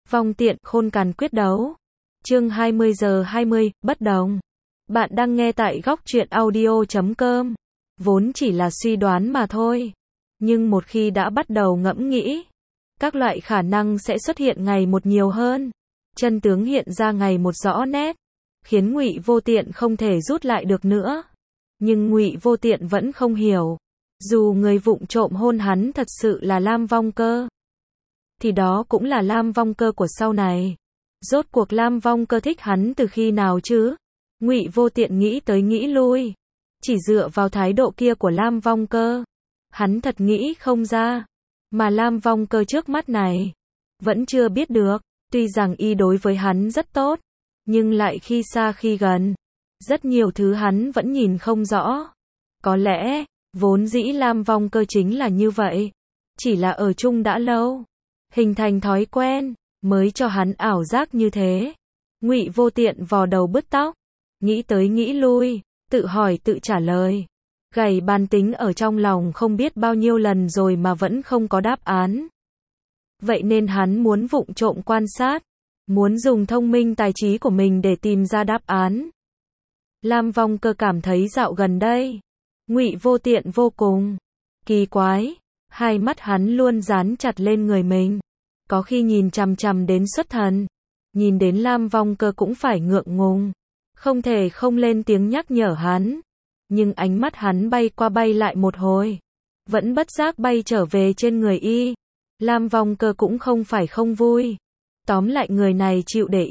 Vong tiện, khôn cằn quyết đấu. Chương 20:20, bất đồng. Bạn đang nghe tại góc truyện audio.com. Vốn chỉ là suy đoán mà thôi. Nhưng một khi đã bắt đầu ngẫm nghĩ, các loại khả năng sẽ xuất hiện ngày một nhiều hơn. Chân tướng hiện ra ngày một rõ nét, khiến Ngụy Vô Tiện không thể rút lại được nữa. Nhưng Ngụy Vô Tiện vẫn không hiểu. Dù người vụng trộm hôn hắn thật sự là Lam Vong Cơ, thì đó cũng là Lam Vong Cơ của sau này. Rốt cuộc Lam Vong Cơ thích hắn từ khi nào chứ? Ngụy Vô Tiện nghĩ tới nghĩ lui. Chỉ dựa vào thái độ kia của Lam Vong Cơ, hắn thật nghĩ không ra. Mà Lam Vong Cơ trước mắt này, vẫn chưa biết được. Tuy rằng y đối với hắn rất tốt, nhưng lại khi xa khi gần. Rất nhiều thứ hắn vẫn nhìn không rõ. Có lẽ, vốn dĩ Lam Vong Cơ chính là như vậy. Chỉ là ở chung đã lâu, hình thành thói quen, mới cho hắn ảo giác như thế. Ngụy Vô Tiện vò đầu bứt tóc, nghĩ tới nghĩ lui, tự hỏi tự trả lời. Gảy bàn tính ở trong lòng không biết bao nhiêu lần rồi mà vẫn không có đáp án. Vậy nên hắn muốn vụng trộm quan sát, muốn dùng thông minh tài trí của mình để tìm ra đáp án. Lam Vong Cơ cảm thấy dạo gần đây, Ngụy Vô Tiện vô cùng kỳ quái, hai mắt hắn luôn dán chặt lên người mình. Có khi nhìn chằm chằm đến xuất thần, nhìn đến Lam Vong Cơ cũng phải ngượng ngùng, không thể không lên tiếng nhắc nhở hắn. Nhưng ánh mắt hắn bay qua bay lại một hồi, vẫn bất giác bay trở về trên người y. Lam Vong Cơ cũng không phải không vui. Tóm lại người này chịu để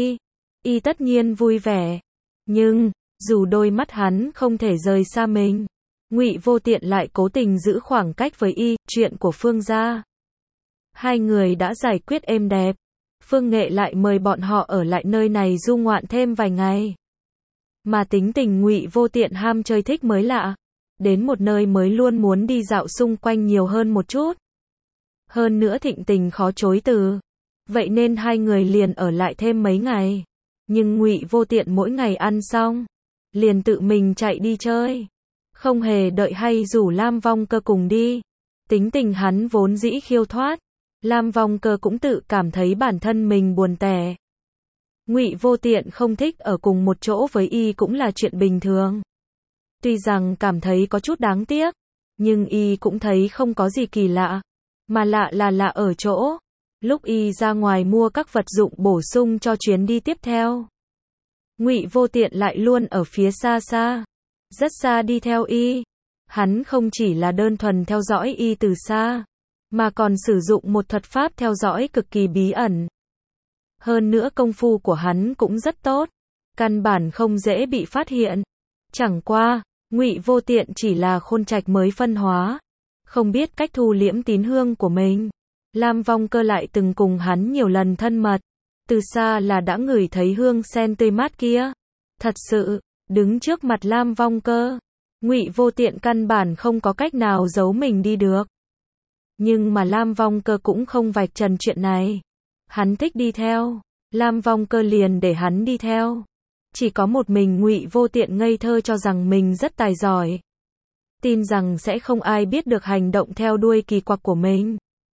y tất nhiên vui vẻ. Nhưng, dù đôi mắt hắn không thể rời xa mình, Ngụy Vô Tiện lại cố tình giữ khoảng cách với y. Chuyện của Phương gia, hai người đã giải quyết êm đẹp. Phương Nghệ lại mời bọn họ ở lại nơi này du ngoạn thêm vài ngày. Mà tính tình Ngụy Vô Tiện ham chơi thích mới lạ, đến một nơi mới luôn muốn đi dạo xung quanh nhiều hơn một chút. Hơn nữa thịnh tình khó chối từ. Vậy nên hai người liền ở lại thêm mấy ngày. Nhưng Ngụy Vô Tiện mỗi ngày ăn xong, liền tự mình chạy đi chơi, không hề đợi hay rủ Lam Vong Cơ cùng đi. Tính tình hắn vốn dĩ khiêu thoát, Lam Vong Cơ cũng tự cảm thấy bản thân mình buồn tẻ. Ngụy Vô Tiện không thích ở cùng một chỗ với y cũng là chuyện bình thường. Tuy rằng cảm thấy có chút đáng tiếc, nhưng y cũng thấy không có gì kỳ lạ. Mà lạ là lạ ở chỗ, lúc y ra ngoài mua các vật dụng bổ sung cho chuyến đi tiếp theo, Ngụy Vô Tiện lại luôn ở phía xa xa, rất xa đi theo y. Hắn không chỉ là đơn thuần theo dõi y từ xa, mà còn sử dụng một thuật pháp theo dõi cực kỳ bí ẩn. Hơn nữa công phu của hắn cũng rất tốt, căn bản không dễ bị phát hiện. Chẳng qua, Ngụy Vô Tiện chỉ là khôn trạch mới phân hóa, không biết cách thu liễm tín hương của mình. Lam Vong Cơ lại từng cùng hắn nhiều lần thân mật, từ xa là đã ngửi thấy hương sen tươi mát kia. Thật sự, đứng trước mặt Lam Vong Cơ, Ngụy Vô Tiện căn bản không có cách nào giấu mình đi được. Nhưng mà Lam Vong Cơ cũng không vạch trần chuyện này. Hắn thích đi theo, Lam Vong Cơ liền để hắn đi theo. Chỉ có một mình Ngụy Vô Tiện ngây thơ cho rằng mình rất tài giỏi, tin rằng sẽ không ai biết được hành động theo đuôi kỳ quặc của mình.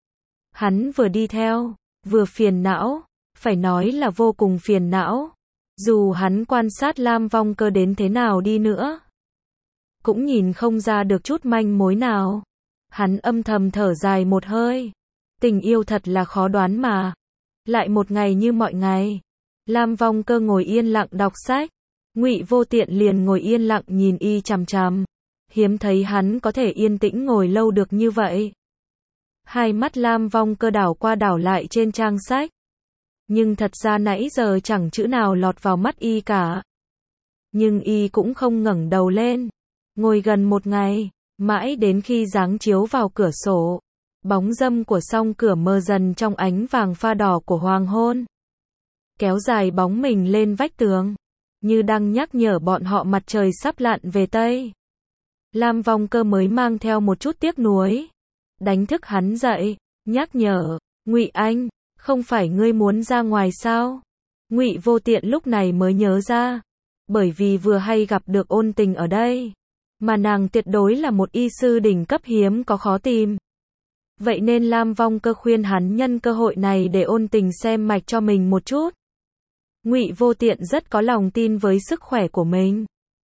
Hắn vừa đi theo, vừa phiền não, phải nói là vô cùng phiền não. Dù hắn quan sát Lam Vong Cơ đến thế nào đi nữa, cũng nhìn không ra được chút manh mối nào. Hắn âm thầm thở dài một hơi. Tình yêu thật là khó đoán mà. Lại một ngày như mọi ngày, Lam Vong Cơ ngồi yên lặng đọc sách. Ngụy Vô Tiện liền ngồi yên lặng nhìn y chằm chằm. Hiếm thấy hắn có thể yên tĩnh ngồi lâu được như vậy. Hai mắt Lam Vong Cơ đảo qua đảo lại trên trang sách. Nhưng thật ra nãy giờ chẳng chữ nào lọt vào mắt y cả. Nhưng y cũng không ngẩng đầu lên. Ngồi gần một ngày, mãi đến khi giáng chiếu vào cửa sổ, bóng râm của song cửa mờ dần trong ánh vàng pha đỏ của hoàng hôn, kéo dài bóng mình lên vách tường, như đang nhắc nhở bọn họ mặt trời sắp lặn về Tây. Lam Vong Cơ mới mang theo một chút tiếc nuối, đánh thức hắn dậy, nhắc nhở, Ngụy anh, không phải ngươi muốn ra ngoài sao? Ngụy Vô Tiện lúc này mới nhớ ra, bởi vì vừa hay gặp được Ôn Tình ở đây, mà nàng tuyệt đối là một y sư đỉnh cấp hiếm có khó tìm. Vậy nên Lam Vong Cơ khuyên hắn nhân cơ hội này để ôn tình xem mạch cho mình một chút. Ngụy Vô Tiện rất có lòng tin với sức khỏe của mình.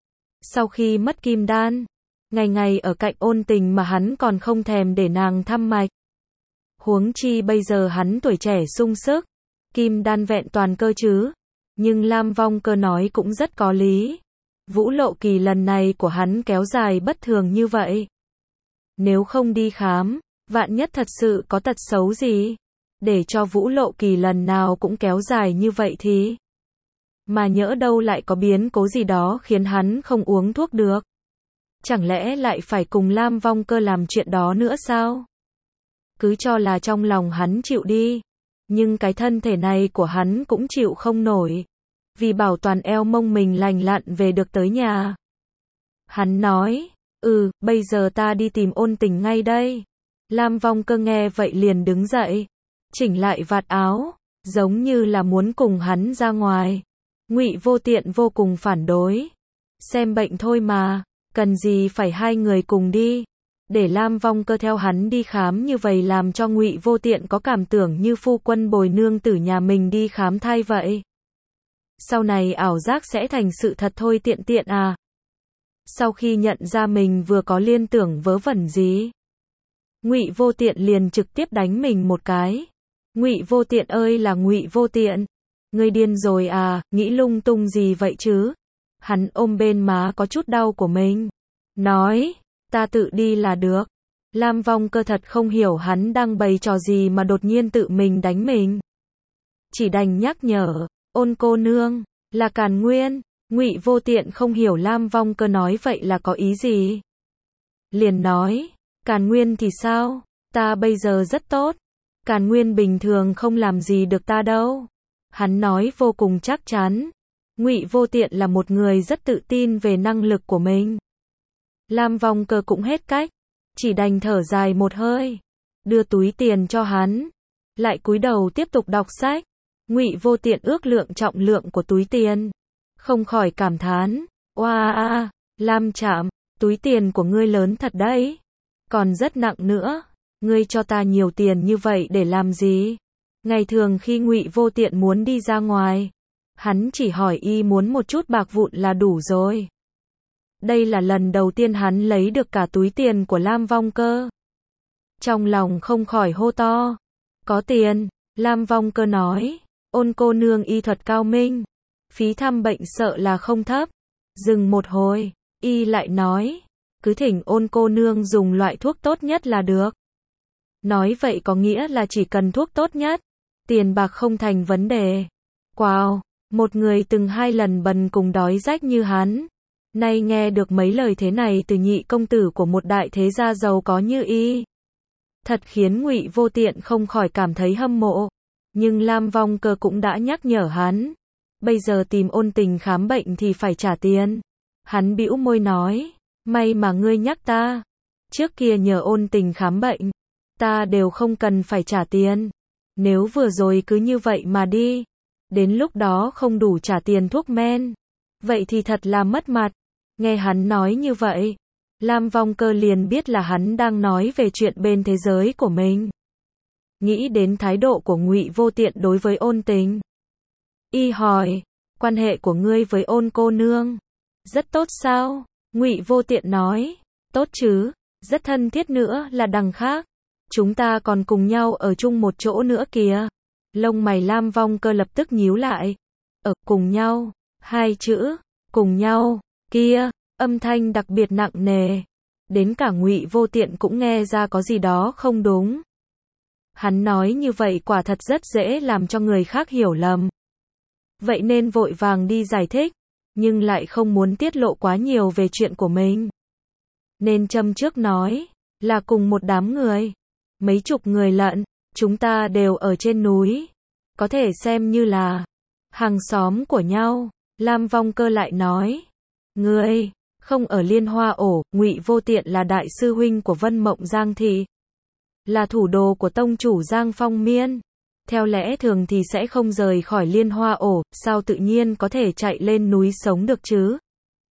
Sau khi mất kim đan, ngày ngày ở cạnh ôn tình mà hắn còn không thèm để nàng thăm mạch. Huống chi bây giờ hắn tuổi trẻ sung sức, kim đan vẹn toàn cơ chứ. Nhưng Lam Vong Cơ nói cũng rất có lý. Vũ lộ kỳ lần này của hắn kéo dài bất thường như vậy. Nếu không đi khám, vạn nhất thật sự có tật xấu gì, để cho vũ lộ kỳ lần nào cũng kéo dài như vậy thì... Mà nhỡ đâu lại có biến cố gì đó khiến hắn không uống thuốc được. Chẳng lẽ lại phải cùng Lam Vong Cơ làm chuyện đó nữa sao? Cứ cho là trong lòng hắn chịu đi. Nhưng cái thân thể này của hắn cũng chịu không nổi. Vì bảo toàn eo mông mình lành lặn về được tới nhà. Hắn nói, bây giờ ta đi tìm ôn tình ngay đây. Lam Vong Cơ nghe vậy liền đứng dậy, chỉnh lại vạt áo, giống như là muốn cùng hắn ra ngoài. Ngụy Vô Tiện vô cùng phản đối. Xem bệnh thôi mà, cần gì phải hai người cùng đi. Để Lam Vong Cơ theo hắn đi khám như vậy làm cho Ngụy Vô Tiện có cảm tưởng như phu quân bồi nương tử nhà mình đi khám thai vậy. Sau này ảo giác sẽ thành sự thật thôi tiện tiện à. Sau khi nhận ra mình vừa có liên tưởng vớ vẩn gì, Ngụy Vô Tiện liền trực tiếp đánh mình một cái. Ngụy Vô Tiện ơi là Ngụy Vô Tiện, ngươi điên rồi à, nghĩ lung tung gì vậy chứ? Hắn ôm bên má có chút đau của mình, nói, ta tự đi là được. Lam Vong Cơ thật không hiểu hắn đang bày trò gì mà đột nhiên tự mình đánh mình. Chỉ đành nhắc nhở, ôn cô nương, là Càn Nguyên. Ngụy Vô Tiện không hiểu Lam Vong Cơ nói vậy là có ý gì. Liền nói, Càn Nguyên thì sao, ta bây giờ rất tốt. Càn Nguyên bình thường không làm gì được ta đâu. Hắn nói vô cùng chắc chắn. Ngụy Vô Tiện là một người rất tự tin về năng lực của mình. Lam Vong Cơ cũng hết cách, chỉ đành thở dài một hơi, đưa túi tiền cho hắn, lại cúi đầu tiếp tục đọc sách. Ngụy Vô Tiện ước lượng trọng lượng của túi tiền, không khỏi cảm thán, oa Lam Trạm, túi tiền của ngươi lớn thật đấy, còn rất nặng nữa, ngươi cho ta nhiều tiền như vậy để làm gì? Ngày thường khi Ngụy Vô Tiện muốn đi ra ngoài, hắn chỉ hỏi y muốn một chút bạc vụn là đủ rồi. Đây là lần đầu tiên hắn lấy được cả túi tiền của Lam Vong Cơ. Trong lòng không khỏi hô to, có tiền. Lam Vong Cơ nói, ôn cô nương y thuật cao minh, phí thăm bệnh sợ là không thấp. Dừng một hồi, y lại nói, cứ thỉnh ôn cô nương dùng loại thuốc tốt nhất là được. Nói vậy có nghĩa là chỉ cần thuốc tốt nhất, tiền bạc không thành vấn đề. Wow, một người từng 2 lần bần cùng đói rách như hắn, nay nghe được mấy lời thế này từ nhị công tử của một đại thế gia giàu có như y, thật khiến Ngụy Vô Tiện không khỏi cảm thấy hâm mộ. Nhưng Lam Vong Cơ cũng đã nhắc nhở hắn, bây giờ tìm ôn tình khám bệnh thì phải trả tiền. Hắn bĩu môi nói, may mà ngươi nhắc ta, trước kia nhờ ôn tình khám bệnh, ta đều không cần phải trả tiền. Nếu vừa rồi cứ như vậy mà đi, đến lúc đó không đủ trả tiền thuốc men, vậy thì thật là mất mặt. Nghe hắn nói như vậy, Lam Vong Cơ liền biết là hắn đang nói về chuyện bên thế giới của mình. Nghĩ đến thái độ của Ngụy Vô Tiện đối với ôn tình, y hỏi, quan hệ của ngươi với ôn cô nương rất tốt sao? Ngụy Vô Tiện nói, tốt chứ, rất thân thiết nữa là đằng khác, chúng ta còn cùng nhau ở chung một chỗ nữa kìa. Lông mày Lam Vong Cơ lập tức nhíu lại. Ở cùng nhau, 2 chữ, cùng nhau, kia, âm thanh đặc biệt nặng nề. Đến cả Ngụy Vô Tiện cũng nghe ra có gì đó không đúng. Hắn nói như vậy quả thật rất dễ làm cho người khác hiểu lầm. Vậy nên vội vàng đi giải thích, nhưng lại không muốn tiết lộ quá nhiều về chuyện của mình. Nên châm trước nói, là cùng một đám người, mấy chục người lận, chúng ta đều ở trên núi, có thể xem như là hàng xóm của nhau. Lam Vong Cơ lại nói, ngươi không ở Liên Hoa Ổ. Ngụy Vô Tiện là đại sư huynh của Vân Mộng Giang Thị, là thủ đồ của tông chủ Giang Phong Miên, theo lẽ thường thì sẽ không rời khỏi Liên Hoa Ổ, sao tự nhiên có thể chạy lên núi sống được chứ?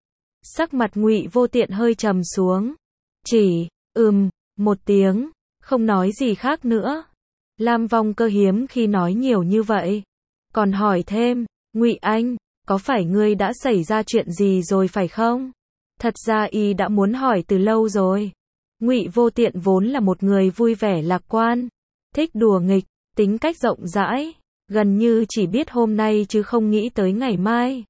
Sắc mặt Ngụy Vô Tiện hơi trầm xuống, chỉ một tiếng, không nói gì khác nữa. Lam Vong Cơ hiếm khi nói nhiều như vậy, còn hỏi thêm, Ngụy Anh, có phải ngươi đã xảy ra chuyện gì rồi phải không? Thật ra y đã muốn hỏi từ lâu rồi. Ngụy Vô Tiện vốn là một người vui vẻ lạc quan, thích đùa nghịch, tính cách rộng rãi, gần như chỉ biết hôm nay chứ không nghĩ tới ngày mai.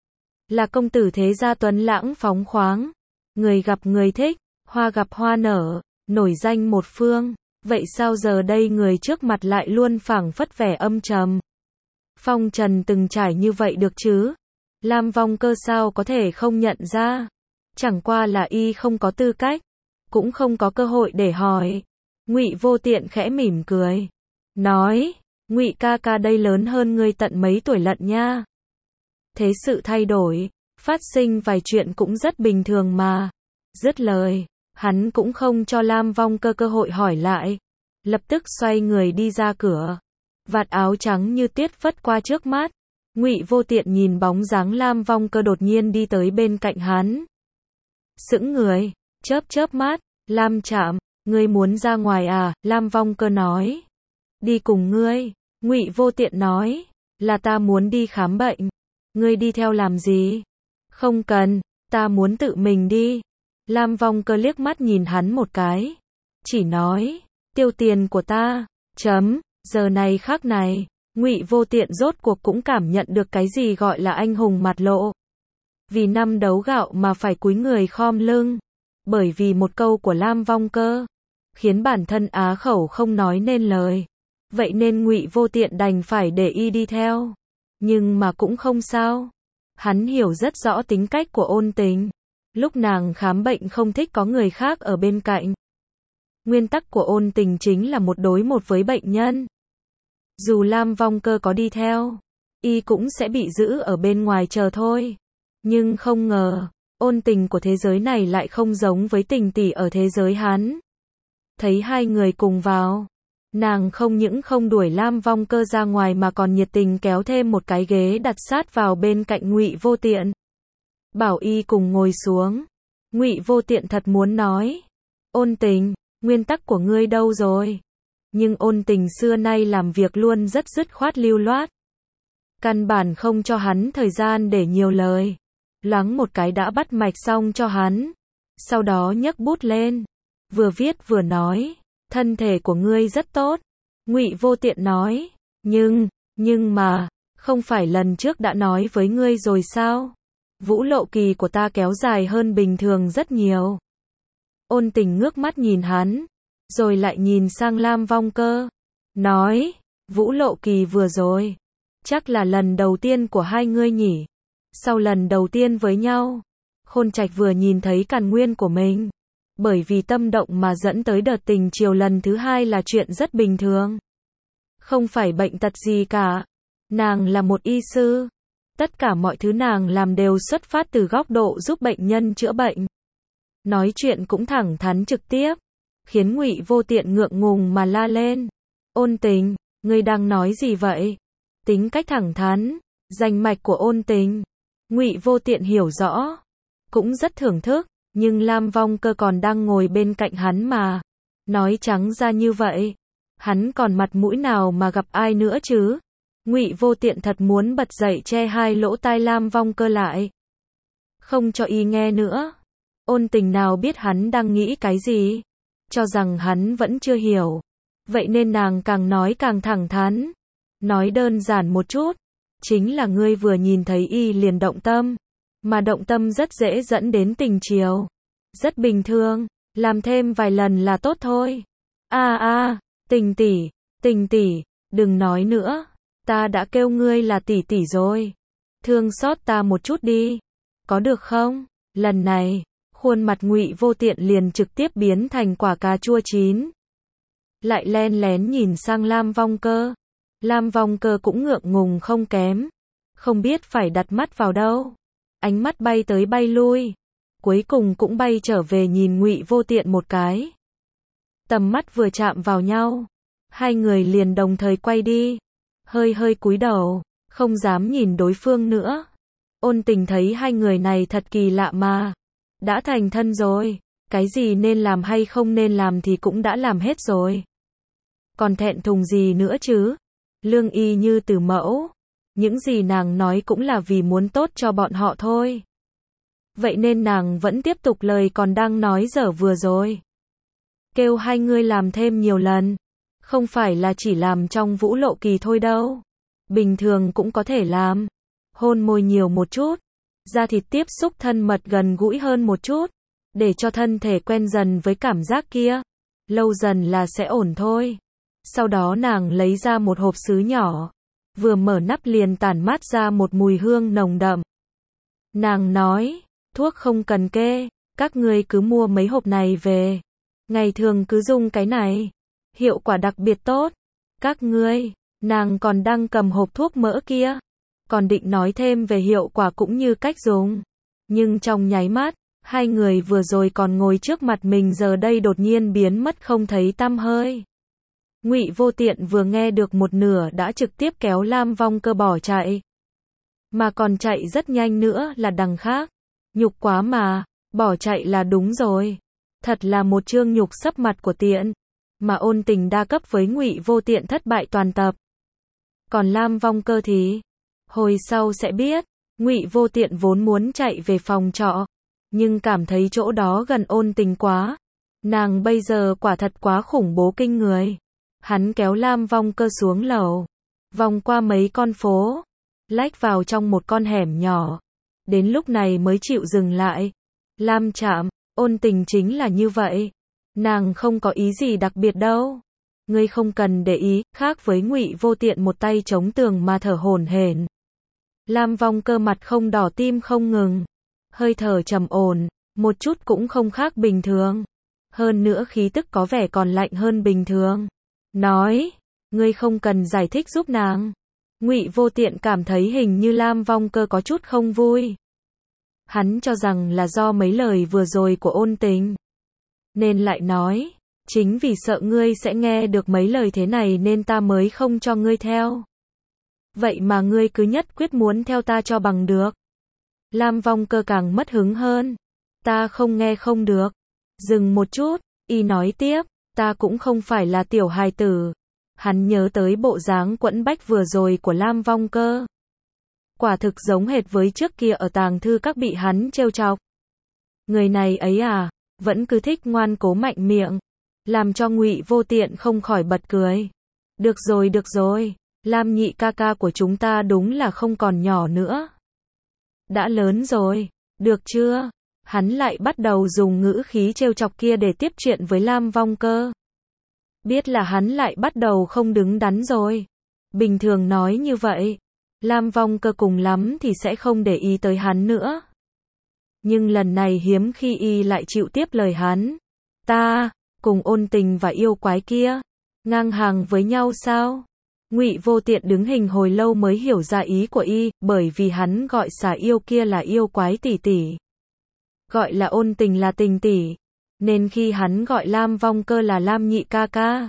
Là công tử thế gia tuấn lãng phóng khoáng, người gặp người thích, hoa gặp hoa nở, nổi danh một phương. Vậy sao giờ đây người trước mặt lại luôn phảng phất vẻ âm trầm, phong trần từng trải như vậy được chứ? Lam Vong Cơ sao có thể không nhận ra? Chẳng qua là y không có tư cách, cũng không có cơ hội để hỏi. Ngụy Vô Tiện khẽ mỉm cười, nói, Ngụy ca ca đây lớn hơn ngươi tận mấy tuổi lận nha. Thế sự thay đổi, phát sinh vài chuyện cũng rất bình thường mà. Dứt lời, hắn cũng không cho Lam Vong Cơ cơ hội hỏi lại, lập tức xoay người đi ra cửa. Vạt áo trắng như tuyết phất qua trước mắt. Ngụy Vô Tiện nhìn bóng dáng Lam Vong Cơ đột nhiên đi tới bên cạnh hắn. Sững người, chớp mắt, Lam Trạm, ngươi muốn ra ngoài à? Lam Vong Cơ nói. Đi cùng ngươi. Ngụy Vô Tiện nói, là ta muốn đi khám bệnh. Ngươi đi theo làm gì? Không cần, ta muốn tự mình đi. Lam Vong Cơ liếc mắt nhìn hắn một cái, chỉ nói, tiêu tiền của ta. Giờ này khắc này, Ngụy Vô Tiện rốt cuộc cũng cảm nhận được cái gì gọi là anh hùng mặt lộ. Vì năm đấu gạo mà phải cúi người khom lưng. Bởi vì một câu của Lam Vong Cơ, khiến bản thân á khẩu không nói nên lời. Vậy nên Ngụy Vô Tiện đành phải để y đi theo. Nhưng mà cũng không sao. Hắn hiểu rất rõ tính cách của Ôn Tình. Lúc nàng khám bệnh không thích có người khác ở bên cạnh. Nguyên tắc của Ôn Tình chính là một đối một với bệnh nhân. Dù Lam Vong Cơ có đi theo, y cũng sẽ bị giữ ở bên ngoài chờ thôi. Nhưng không ngờ, Ôn Tình của thế giới này lại không giống với Tình tỷ ở thế giới hắn. Thấy hai người cùng vào, nàng không những không đuổi Lam Vong Cơ ra ngoài mà còn nhiệt tình kéo thêm một cái ghế đặt sát vào bên cạnh Ngụy Vô Tiện. Bảo y cùng ngồi xuống. Ngụy Vô Tiện thật muốn nói, Ôn Tình, nguyên tắc của ngươi đâu rồi? Nhưng Ôn Tình xưa nay làm việc luôn rất dứt khoát lưu loát. Căn bản không cho hắn thời gian để nhiều lời. Loáng một cái đã bắt mạch xong cho hắn. Sau đó nhấc bút lên, vừa viết vừa nói, thân thể của ngươi rất tốt. Ngụy Vô Tiện nói, nhưng mà, không phải lần trước đã nói với ngươi rồi sao? Vũ lộ kỳ của ta kéo dài hơn bình thường rất nhiều. Ôn Tình ngước mắt nhìn hắn, rồi lại nhìn sang Lam Vong Cơ, nói, vũ lộ kỳ vừa rồi, chắc là lần đầu tiên của hai ngươi nhỉ? Sau lần đầu tiên với nhau, Khôn Trạch vừa nhìn thấy càn nguyên của mình. Bởi vì tâm động mà dẫn tới đợt tình chiều lần thứ hai là chuyện rất bình thường. Không phải bệnh tật gì cả. Nàng là một y sư. Tất cả mọi thứ nàng làm đều xuất phát từ góc độ giúp bệnh nhân chữa bệnh. Nói chuyện cũng thẳng thắn trực tiếp, khiến Ngụy Vô Tiện ngượng ngùng mà la lên. Ôn Tình, ngươi đang nói gì vậy? Tính cách thẳng thắn, rành mạch của Ôn Tình, Ngụy Vô Tiện hiểu rõ, cũng rất thưởng thức, nhưng Lam Vong Cơ còn đang ngồi bên cạnh hắn mà. Nói trắng ra như vậy, hắn còn mặt mũi nào mà gặp ai nữa chứ? Ngụy Vô Tiện thật muốn bật dậy che hai lỗ tai Lam Vong Cơ lại, không cho y nghe nữa. Ôn Tình nào biết hắn đang nghĩ cái gì, cho rằng hắn vẫn chưa hiểu. Vậy nên nàng càng nói càng thẳng thắn. Nói đơn giản một chút, chính là ngươi vừa nhìn thấy y liền động tâm, mà động tâm rất dễ dẫn đến tình chiều. Rất bình thường, làm thêm vài lần là tốt thôi. Tình tỷ, đừng nói nữa. Ta đã kêu ngươi là tỷ tỷ rồi. Thương xót ta một chút đi, có được không? Lần này, khuôn mặt Ngụy Vô Tiện liền trực tiếp biến thành quả cà chua chín. Lại len lén nhìn sang Lam Vong Cơ. Lam Vong Cơ cũng ngượng ngùng không kém, không biết phải đặt mắt vào đâu. Ánh mắt bay tới bay lui, cuối cùng cũng bay trở về nhìn Ngụy Vô Tiện một cái. Tầm mắt vừa chạm vào nhau, hai người liền đồng thời quay đi, hơi cúi đầu, không dám nhìn đối phương nữa. Ôn Tình thấy hai người này thật kỳ lạ mà, đã thành thân rồi, Cái gì nên làm hay không nên làm thì cũng đã làm hết rồi. Còn thẹn thùng gì nữa chứ? Lương y như từ mẫu. Những gì nàng nói cũng là vì muốn tốt cho bọn họ thôi. Vậy nên nàng vẫn tiếp tục lời còn đang nói dở vừa rồi. Kêu hai ngươi làm thêm nhiều lần. Không phải là chỉ làm trong vũ lộ kỳ thôi đâu. Bình thường cũng có thể làm. Hôn môi nhiều một chút. Da thịt tiếp xúc thân mật gần gũi hơn một chút. Để cho thân thể quen dần với cảm giác kia. Lâu dần là sẽ ổn thôi. Sau đó nàng lấy ra một hộp sứ nhỏ. Vừa mở nắp liền tản mát ra một mùi hương nồng đậm. Nàng nói, thuốc không cần kê, các ngươi cứ mua mấy hộp này về. Ngày thường cứ dùng cái này. Hiệu quả đặc biệt tốt. Các ngươi, nàng còn đang cầm hộp thuốc mỡ kia. Còn định nói thêm về hiệu quả cũng như cách dùng. Nhưng trong nháy mắt, hai người vừa rồi còn ngồi trước mặt mình giờ đây đột nhiên biến mất không thấy tăm hơi. Ngụy Vô Tiện vừa nghe được một nửa đã trực tiếp kéo Lam Vong Cơ bỏ chạy. Mà còn chạy rất nhanh nữa là đằng khác. Nhục quá mà, bỏ chạy là đúng rồi. Thật là một chương nhục sấp mặt của Tiện. Mà Ôn Tình đa cấp với Ngụy Vô Tiện thất bại toàn tập. Còn Lam Vong Cơ thì, hồi sau sẽ biết. Ngụy Vô Tiện vốn muốn chạy về phòng trọ, nhưng cảm thấy chỗ đó gần Ôn Tình quá. Nàng bây giờ quả thật quá khủng bố kinh người. Hắn kéo Lam Vong Cơ xuống lầu, vòng qua mấy con phố, lách vào trong một con hẻm nhỏ. Đến lúc này mới chịu dừng lại. Lam Trạm, Ôn Tình chính là như vậy. Nàng không có ý gì đặc biệt đâu. Ngươi không cần để ý, khác với Ngụy Vô Tiện một tay chống tường mà thở hổn hển. Lam Vong Cơ mặt không đỏ tim không ngừng. Hơi thở trầm ổn, một chút cũng không khác bình thường. Hơn nữa khí tức có vẻ còn lạnh hơn bình thường. Nói, ngươi không cần giải thích giúp nàng. Ngụy Vô Tiện cảm thấy hình như Lam Vong Cơ có chút không vui. Hắn cho rằng là do mấy lời vừa rồi của Ôn Tình. Nên lại nói, chính vì sợ ngươi sẽ nghe được mấy lời thế này nên ta mới không cho ngươi theo. Vậy mà ngươi cứ nhất quyết muốn theo ta cho bằng được. Lam Vong Cơ càng mất hứng hơn. Ta không nghe không được. Dừng một chút, y nói tiếp, ta cũng không phải là tiểu hài tử. Hắn nhớ tới bộ dáng quẫn bách vừa rồi của Lam Vong Cơ. Quả thực giống hệt với trước kia ở tàng thư các bị hắn trêu chọc. Người này ấy à, vẫn cứ thích ngoan cố mạnh miệng, làm cho Ngụy Vô Tiện không khỏi bật cười. Được rồi, Lam nhị ca ca của chúng ta đúng là không còn nhỏ nữa. Đã lớn rồi, được chưa? Hắn lại bắt đầu dùng ngữ khí trêu chọc kia để tiếp chuyện với Lam Vong Cơ. Biết là hắn lại bắt đầu không đứng đắn rồi. Bình thường nói như vậy, Lam Vong Cơ cùng lắm thì sẽ không để ý tới hắn nữa. Nhưng lần này hiếm khi y lại chịu tiếp lời hắn. Ta, cùng Ôn Tình và yêu quái kia, ngang hàng với nhau sao? Ngụy Vô Tiện đứng hình hồi lâu mới hiểu ra ý của y, bởi vì hắn gọi xà yêu kia là yêu quái tỷ tỷ. Gọi là Ôn Tình là tình tỷ. Nên khi hắn gọi Lam Vong Cơ là Lam nhị ca ca,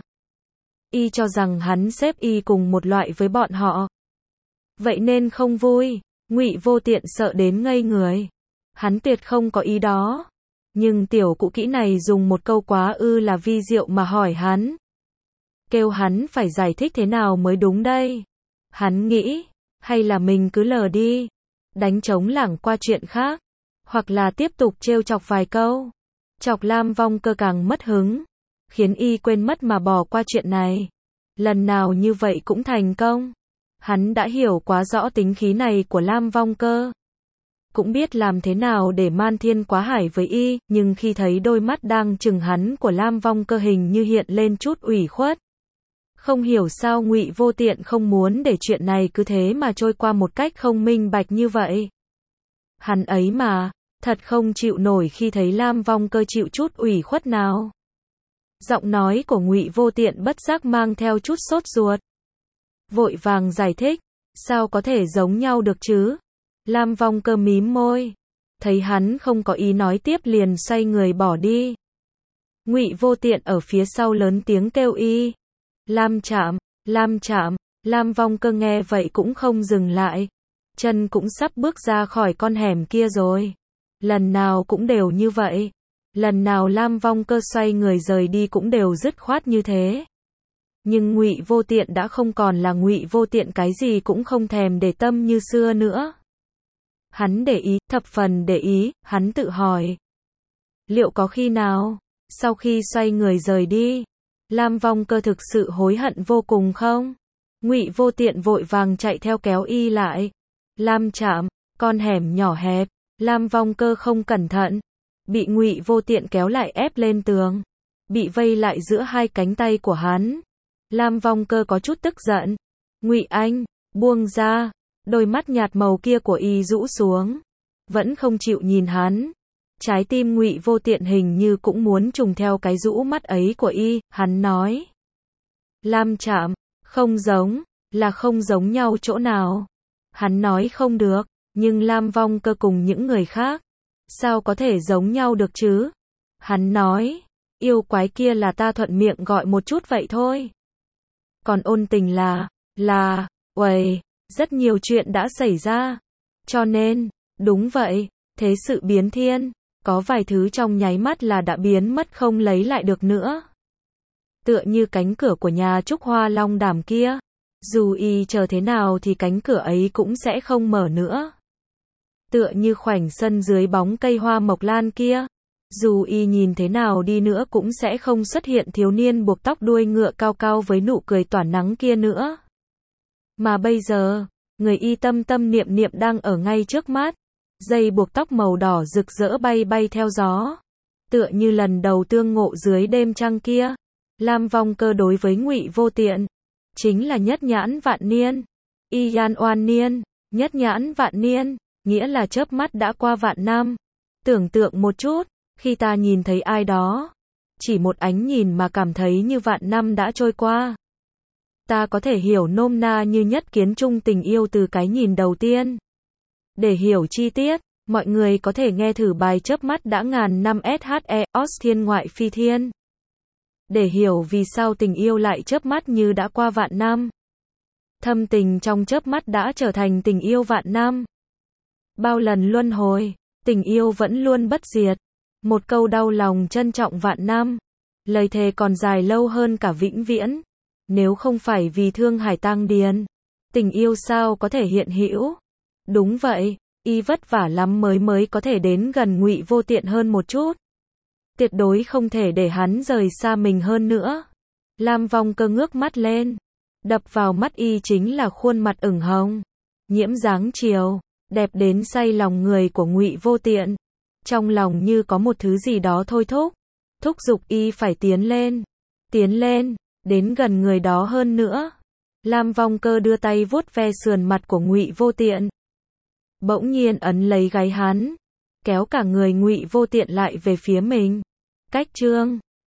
y cho rằng hắn xếp y cùng một loại với bọn họ. Vậy nên không vui. Ngụy Vô Tiện sợ đến ngây người. Hắn tuyệt không có ý đó. Nhưng tiểu cụ kỹ này dùng một câu quá ư là vi diệu mà hỏi hắn. Kêu hắn phải giải thích thế nào mới đúng đây. Hắn nghĩ, hay là mình cứ lờ đi, đánh trống lảng qua chuyện khác, hoặc là tiếp tục trêu chọc vài câu. Chọc Lam Vong Cơ càng mất hứng, khiến y quên mất mà bỏ qua chuyện này. Lần nào như vậy cũng thành công. Hắn đã hiểu quá rõ tính khí này của Lam Vong Cơ. Cũng biết làm thế nào để man thiên quá hải với y, nhưng khi thấy đôi mắt đang chừng hắn của Lam Vong Cơ hình như hiện lên chút ủy khuất. Không hiểu sao Ngụy Vô Tiện không muốn để chuyện này cứ thế mà trôi qua một cách không minh bạch như vậy. Hắn ấy mà, thật không chịu nổi khi thấy Lam Vong Cơ chịu chút ủy khuất nào. Giọng nói của Ngụy Vô Tiện bất giác mang theo chút sốt ruột. Vội vàng giải thích, sao có thể giống nhau được chứ? Lam Vong Cơ mím môi, thấy hắn không có ý nói tiếp liền xoay người bỏ đi. Ngụy Vô Tiện ở phía sau lớn tiếng kêu y. Lam Trạm, Lam Trạm. Lam Vong Cơ nghe vậy cũng không dừng lại. Chân cũng sắp bước ra khỏi con hẻm kia rồi. Lần nào cũng đều như vậy. Lần nào Lam Vong Cơ xoay người rời đi cũng đều dứt khoát như thế. Nhưng Ngụy Vô Tiện đã không còn là Ngụy Vô Tiện, cái gì cũng không thèm để tâm như xưa nữa. Hắn để ý, thập phần để ý, hắn tự hỏi. Liệu có khi nào, sau khi xoay người rời đi, Lam Vong Cơ thực sự hối hận vô cùng không? Ngụy Vô Tiện vội vàng chạy theo kéo y lại. Lam Trạm, con hẻm nhỏ hẹp, Lam Vong Cơ không cẩn thận, bị Ngụy Vô Tiện kéo lại ép lên tường, bị vây lại giữa hai cánh tay của hắn. Lam Vong Cơ có chút tức giận. Ngụy Anh, buông ra. Đôi mắt nhạt màu kia của y rũ xuống, vẫn không chịu nhìn hắn. Trái tim Ngụy Vô Tiện hình như cũng muốn trùng theo cái rũ mắt ấy của y. Hắn nói, Lam Trạm, không giống, là không giống nhau chỗ nào? Hắn nói không được, nhưng Lam Vong Cơ cùng những người khác, sao có thể giống nhau được chứ? Hắn nói, yêu quái kia là ta thuận miệng gọi một chút vậy thôi. Còn ôn tình là, uầy, rất nhiều chuyện đã xảy ra. Cho nên, đúng vậy, thế sự biến thiên, có vài thứ trong nháy mắt là đã biến mất không lấy lại được nữa. Tựa như cánh cửa của nhà Trúc Hoa Long Đàm kia, dù y chờ thế nào thì cánh cửa ấy cũng sẽ không mở nữa. Tựa như khoảnh sân dưới bóng cây hoa mộc lan kia, dù y nhìn thế nào đi nữa cũng sẽ không xuất hiện thiếu niên buộc tóc đuôi ngựa cao cao với nụ cười tỏa nắng kia nữa. Mà bây giờ, người y tâm tâm niệm niệm đang ở ngay trước mắt. Dây buộc tóc màu đỏ rực rỡ bay bay theo gió, tựa như lần đầu tương ngộ dưới đêm trăng kia. Lam Vong Cơ đối với Ngụy Vô Tiện chính là nhất nhãn vạn niên, y yan oan niên. Nhất nhãn vạn niên nghĩa là chớp mắt đã qua vạn năm. Tưởng tượng một chút, khi ta nhìn thấy ai đó, chỉ một ánh nhìn mà cảm thấy như vạn năm đã trôi qua. Ta có thể hiểu nôm na như nhất kiến chung tình yêu từ cái nhìn đầu tiên. Để hiểu chi tiết, mọi người có thể nghe thử bài Chớp mắt đã ngàn năm SHE, Os thiên ngoại phi thiên. Để hiểu vì sao tình yêu lại chớp mắt như đã qua vạn năm. Thâm tình trong chớp mắt đã trở thành tình yêu vạn năm. Bao lần luân hồi, tình yêu vẫn luôn bất diệt. Một câu đau lòng trân trọng vạn năm. Lời thề còn dài lâu hơn cả vĩnh viễn. Nếu không phải vì Thương Hải Tang Điền, tình yêu sao có thể hiện hữu? Đúng vậy, y vất vả lắm mới có thể đến gần Ngụy Vô Tiện hơn một chút. Tuyệt đối không thể để hắn rời xa mình hơn nữa. Lam Vong Cơ ngước mắt lên, đập vào mắt y chính là khuôn mặt ửng hồng, nhiễm dáng chiều, đẹp đến say lòng người của Ngụy Vô Tiện. Trong lòng như có một thứ gì đó thôi thúc giục y phải tiến lên, đến gần người đó hơn nữa. Lam Vong Cơ đưa tay vuốt ve sườn mặt của Ngụy Vô Tiện, bỗng nhiên ấn lấy gáy hắn, kéo cả người Ngụy Vô Tiện lại về phía mình. Cách chương